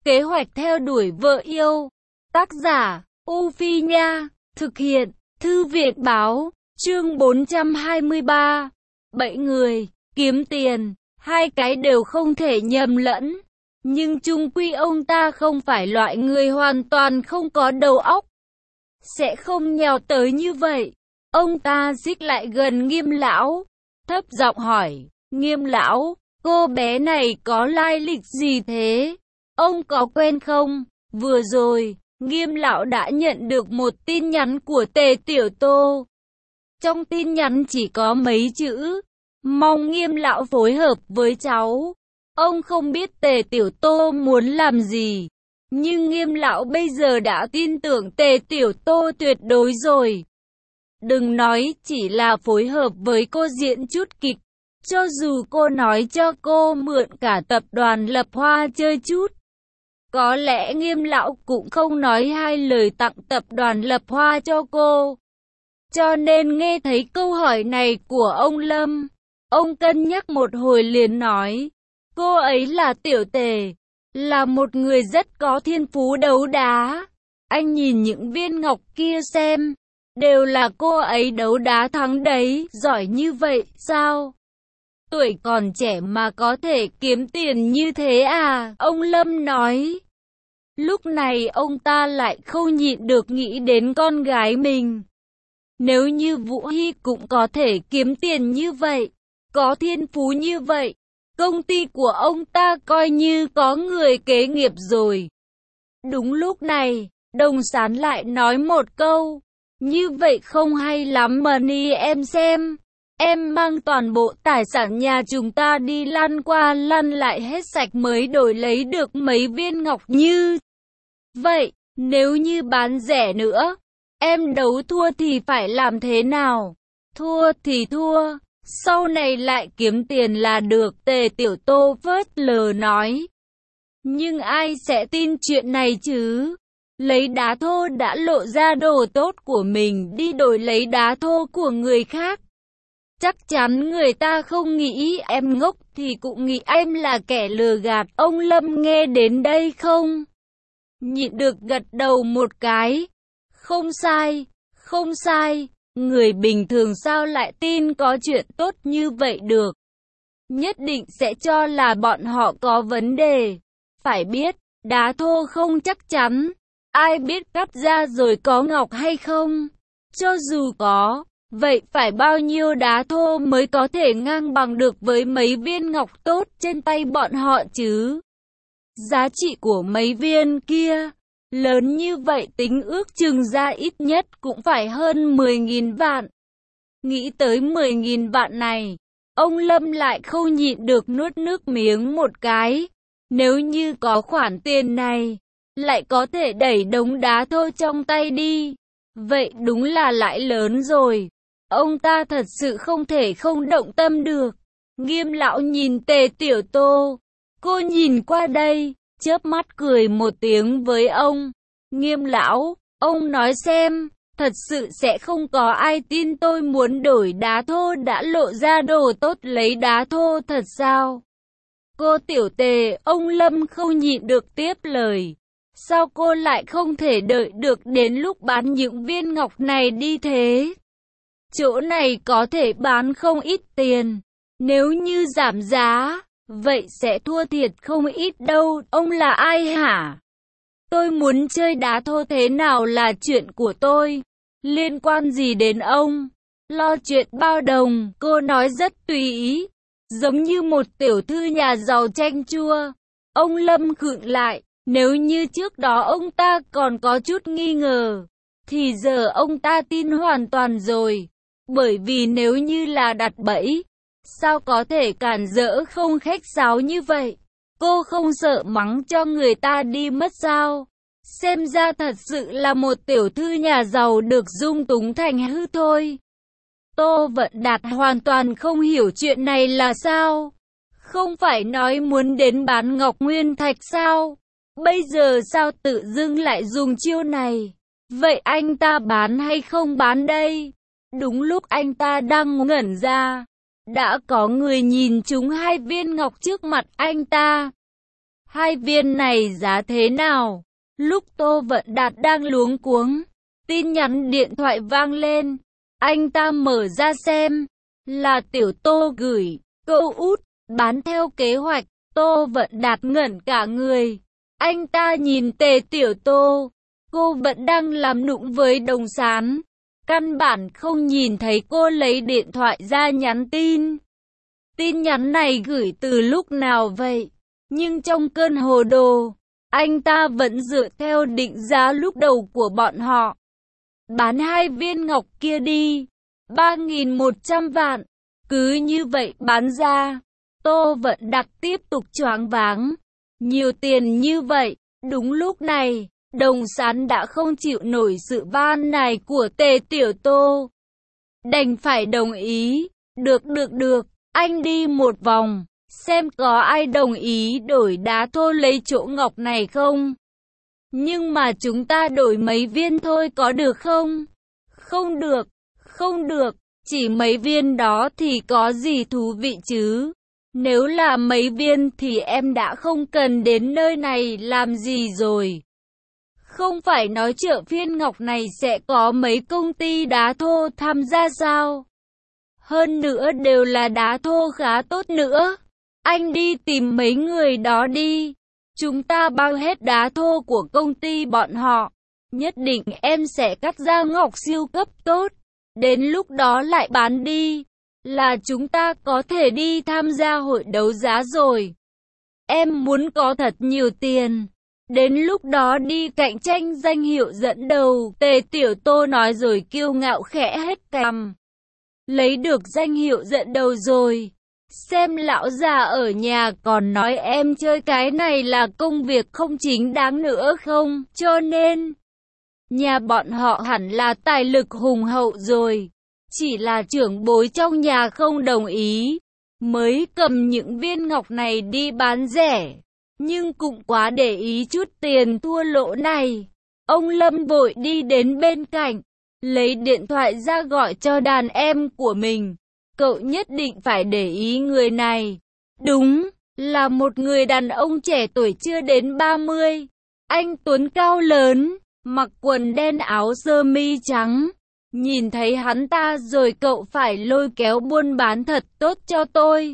Kế hoạch theo đuổi vợ yêu. Tác giả, U Phi Nha. Thực hiện, Thư viện Báo. Chương 423. 7 người, kiếm tiền, hai cái đều không thể nhầm lẫn. Nhưng chung quy ông ta không phải loại người hoàn toàn không có đầu óc. Sẽ không nhào tới như vậy. Ông ta xích lại gần Nghiêm lão, thấp giọng hỏi, Nghiêm lão, cô bé này có lai lịch gì thế? Ông có quen không? Vừa rồi, Nghiêm lão đã nhận được một tin nhắn của Tề Tiểu Tô. Trong tin nhắn chỉ có mấy chữ, mong Nghiêm lão phối hợp với cháu. Ông không biết Tề Tiểu Tô muốn làm gì, nhưng Nghiêm lão bây giờ đã tin tưởng Tề Tiểu Tô tuyệt đối rồi. Đừng nói chỉ là phối hợp với cô diễn chút kịch, cho dù cô nói cho cô mượn cả tập đoàn Lập Hoa chơi chút, có lẽ Nghiêm lão cũng không nói hai lời tặng tập đoàn Lập Hoa cho cô. Cho nên nghe thấy câu hỏi này của ông Lâm, ông cân nhắc một hồi liền nói, cô ấy là Tiểu Tề, là một người rất có thiên phú đấu đá. Anh nhìn những viên ngọc kia xem, đều là cô ấy đấu đá thắng đấy, giỏi như vậy sao? Tuổi còn trẻ mà có thể kiếm tiền như thế à? Ông Lâm nói. Lúc này ông ta lại không nhịn được nghĩ đến con gái mình. Nếu như Vũ Hy cũng có thể kiếm tiền như vậy, có thiên phú như vậy, công ty của ông ta coi như có người kế nghiệp rồi. Đúng lúc này, Đồng Sán lại nói một câu, như vậy không hay lắm mà ni em xem. Em mang toàn bộ tài sản nhà chúng ta đi lăn qua lăn lại hết sạch mới đổi lấy được mấy viên ngọc như vậy. Nếu như bán rẻ nữa, em đấu thua thì phải làm thế nào? Thua thì thua, sau này lại kiếm tiền là được, Tề Tiểu Tô phớt lờ nói. Nhưng ai sẽ tin chuyện này chứ? Lấy đá thô đã lộ ra đồ tốt của mình đi đổi lấy đá thô của người khác. Chắc chắn người ta không nghĩ em ngốc thì cũng nghĩ em là kẻ lừa gạt. Ông Lâm nghe đến đây không nhịn được gật đầu một cái. Không sai, không sai. Người bình thường sao lại tin có chuyện tốt như vậy được? Nhất định sẽ cho là bọn họ có vấn đề. Phải biết, đá thô không chắc chắn. Ai biết cắt ra rồi có ngọc hay không? Cho dù có, vậy phải bao nhiêu đá thô mới có thể ngang bằng được với mấy viên ngọc tốt trên tay bọn họ chứ? Giá trị của mấy viên kia lớn như vậy, tính ước chừng ra ít nhất cũng phải hơn 10.000 vạn. Nghĩ tới 10.000 vạn này, ông Lâm lại không nhịn được nuốt nước miếng một cái. Nếu như có khoản tiền này, lại có thể đẩy đống đá thô trong tay đi, vậy đúng là lãi lớn rồi. Ông ta thật sự không thể không động tâm được. Nghiêm lão nhìn Tề Tiểu Tô, cô nhìn qua đây, chớp mắt cười một tiếng với ông. Nghiêm lão, ông nói xem, thật sự sẽ không có ai tin tôi muốn đổi đá thô đã lộ ra đồ tốt lấy đá thô thật sao? Cô Tiểu Tề, ông Lâm không nhịn được tiếp lời. Sao cô lại không thể đợi được đến lúc bán những viên ngọc này đi thế? Chỗ này có thể bán không ít tiền. Nếu như giảm giá, vậy sẽ thua thiệt không ít đâu. Ông là ai hả? Tôi muốn chơi đá thô thế nào là chuyện của tôi. Liên quan gì đến ông? Lo chuyện bao đồng, cô nói rất tùy ý. Giống như một tiểu thư nhà giàu chanh chua. Ông Lâm khựng lại. Nếu như trước đó ông ta còn có chút nghi ngờ, thì giờ ông ta tin hoàn toàn rồi. Bởi vì nếu như là đặt bẫy, sao có thể cản rỡ không khách sáo như vậy? Cô không sợ mắng cho người ta đi mất sao? Xem ra thật sự là một tiểu thư nhà giàu được dung túng thành hư thôi. Tô Vận Đạt hoàn toàn không hiểu chuyện này là sao. Không phải nói muốn đến bán Ngọc Nguyên Thạch sao? Bây giờ sao tự dưng lại dùng chiêu này? Vậy anh ta bán hay không bán đây? Đúng lúc anh ta đang ngẩn ra, đã có người nhìn trúng hai viên ngọc trước mặt anh ta. 2 viên này giá thế nào? Lúc Tô Vận Đạt đang luống cuống, tin nhắn điện thoại vang lên. Anh ta mở ra xem, là Tiểu Tô gửi, cậu út, bán theo kế hoạch. Tô Vận Đạt ngẩn cả người. Anh ta nhìn Tề Tiểu Tô, cô vẫn đang làm nũng với Đồng Sán. Căn bản không nhìn thấy cô lấy điện thoại ra nhắn tin. Tin nhắn này gửi từ lúc nào vậy? Nhưng trong cơn hồ đồ, anh ta vẫn dựa theo định giá lúc đầu của bọn họ. Bán 2 viên ngọc kia đi, 3.100 vạn. Cứ như vậy bán ra. Tô Vận Đạt tiếp tục choáng váng. Nhiều tiền như vậy. Đúng lúc này, Đồng Sán đã không chịu nổi sự van nài của Tề Tiểu Tô. Đành phải đồng ý. Được, anh đi một vòng, xem có ai đồng ý đổi đá thô lấy chỗ ngọc này không. Nhưng mà chúng ta đổi mấy viên thôi có được không? Không được, chỉ mấy viên đó thì có gì thú vị chứ. Nếu là mấy viên thì em đã không cần đến nơi này làm gì rồi. Không phải nói chợ phiên ngọc này sẽ có mấy công ty đá thô tham gia sao? Hơn nữa đều là đá thô khá tốt nữa. Anh đi tìm mấy người đó đi. Chúng ta bao hết đá thô của công ty bọn họ. Nhất định em sẽ cắt ra ngọc siêu cấp tốt. Đến lúc đó lại bán đi. Là chúng ta có thể đi tham gia hội đấu giá rồi. Em muốn có thật nhiều tiền. Đến lúc đó đi cạnh tranh danh hiệu dẫn đầu. Tề Tiểu Tô nói rồi kiêu ngạo khẽ hết cằm. Lấy được danh hiệu dẫn đầu rồi. Xem lão già ở nhà còn nói em chơi cái này là công việc không chính đáng nữa không? Cho nên, nhà bọn họ hẳn là tài lực hùng hậu rồi. Chỉ là trưởng bối trong nhà không đồng ý, mới cầm những viên ngọc này đi bán rẻ. Nhưng cũng quá để ý chút tiền thua lỗ này. Ông Lâm vội đi đến bên cạnh, lấy điện thoại ra gọi cho đàn em của mình. Cậu nhất định phải để ý người này. Đúng, là một người đàn ông trẻ tuổi chưa đến 30. Anh tuấn cao lớn, mặc quần đen áo sơ mi trắng. Nhìn thấy hắn ta rồi cậu phải lôi kéo buôn bán thật tốt cho tôi.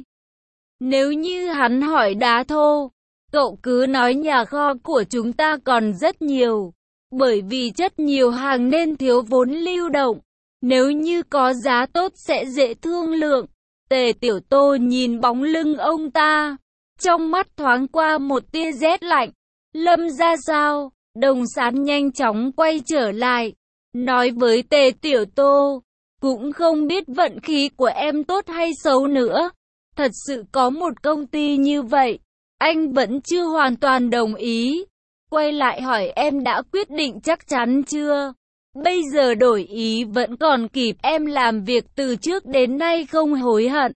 Nếu như hắn hỏi đá thô, cậu cứ nói nhà kho của chúng ta còn rất nhiều. Bởi vì chất nhiều hàng nên thiếu vốn lưu động. Nếu như có giá tốt sẽ dễ thương lượng. Tề Tiểu Tô nhìn bóng lưng ông ta, trong mắt thoáng qua một tia rét lạnh. Lâm ra sao? Đồng Sán nhanh chóng quay trở lại, nói với Tề Tiểu Tô, cũng không biết vận khí của em tốt hay xấu nữa. Thật sự có một công ty như vậy, anh vẫn chưa hoàn toàn đồng ý. Quay lại hỏi em đã quyết định chắc chắn chưa? Bây giờ đổi ý vẫn còn kịp, em làm việc từ trước đến nay không hối hận.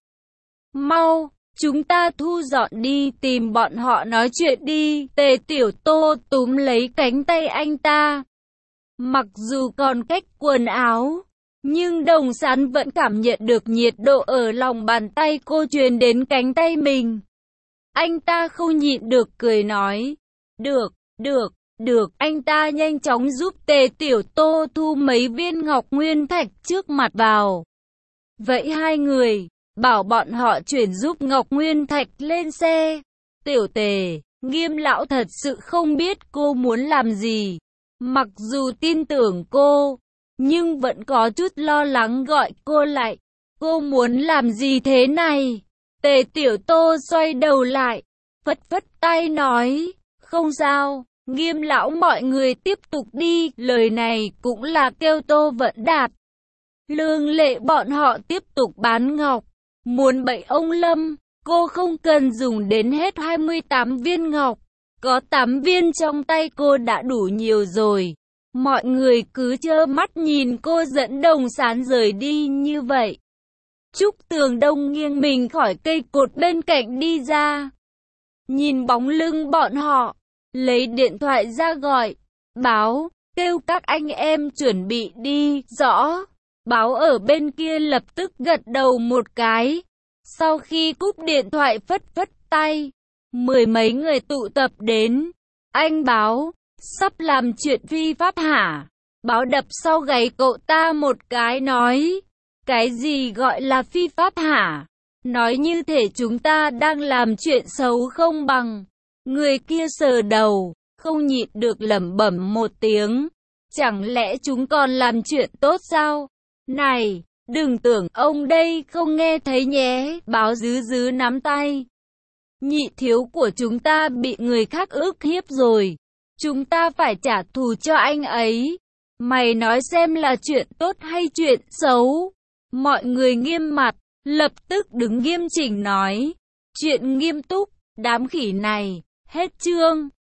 Mau, chúng ta thu dọn đi, tìm bọn họ nói chuyện đi. Tề Tiểu Tô túm lấy cánh tay anh ta. Mặc dù còn cách quần áo, nhưng Đồng Sán vẫn cảm nhận được nhiệt độ ở lòng bàn tay cô truyền đến cánh tay mình. Anh ta không nhịn được cười nói, được, anh ta nhanh chóng giúp Tề Tiểu Tô thu mấy viên ngọc nguyên thạch trước mặt vào. Vậy hai người, bảo bọn họ chuyển giúp ngọc nguyên thạch lên xe. Tiểu Tề, Nghiêm lão thật sự không biết cô muốn làm gì. Mặc dù tin tưởng cô, nhưng vẫn có chút lo lắng gọi cô lại. Cô muốn làm gì thế này? Tề Tiểu Tô xoay đầu lại, phất phất tay nói, không sao. Nghiêm lão mọi người tiếp tục đi, lời này cũng là kêu Tô Vận Đạt. Lương Lệ bọn họ tiếp tục bán ngọc, muốn bậy ông Lâm, cô không cần dùng đến hết 28 viên ngọc, có 8 viên trong tay cô đã đủ nhiều rồi. Mọi người cứ trơ mắt nhìn cô dẫn Đồng Sán rời đi như vậy. Trúc Tường Đông nghiêng mình khỏi cây cột bên cạnh đi ra, nhìn bóng lưng bọn họ, lấy điện thoại ra gọi, báo, kêu các anh em chuẩn bị đi, rõ. Báo ở bên kia lập tức gật đầu một cái, sau khi cúp điện thoại phất phất tay, Mười mấy người tụ tập đến. Anh Báo, sắp làm chuyện phi pháp hả? Báo đập sau gáy cậu ta một cái nói. Cái gì gọi là phi pháp hả? Nói như thể chúng ta đang làm chuyện xấu không bằng. Người kia sờ đầu, không nhịn được lẩm bẩm một tiếng. Chẳng lẽ chúng còn làm chuyện tốt sao? Này, đừng tưởng ông đây không nghe thấy nhé. Báo dứ nắm tay. Nhị thiếu của chúng ta bị người khác ức hiếp rồi. Chúng ta phải trả thù cho anh ấy. Mày nói xem là chuyện tốt hay chuyện xấu? Mọi người nghiêm mặt, lập tức đứng nghiêm chỉnh nói. Chuyện nghiêm túc, đám khỉ này, hết chương.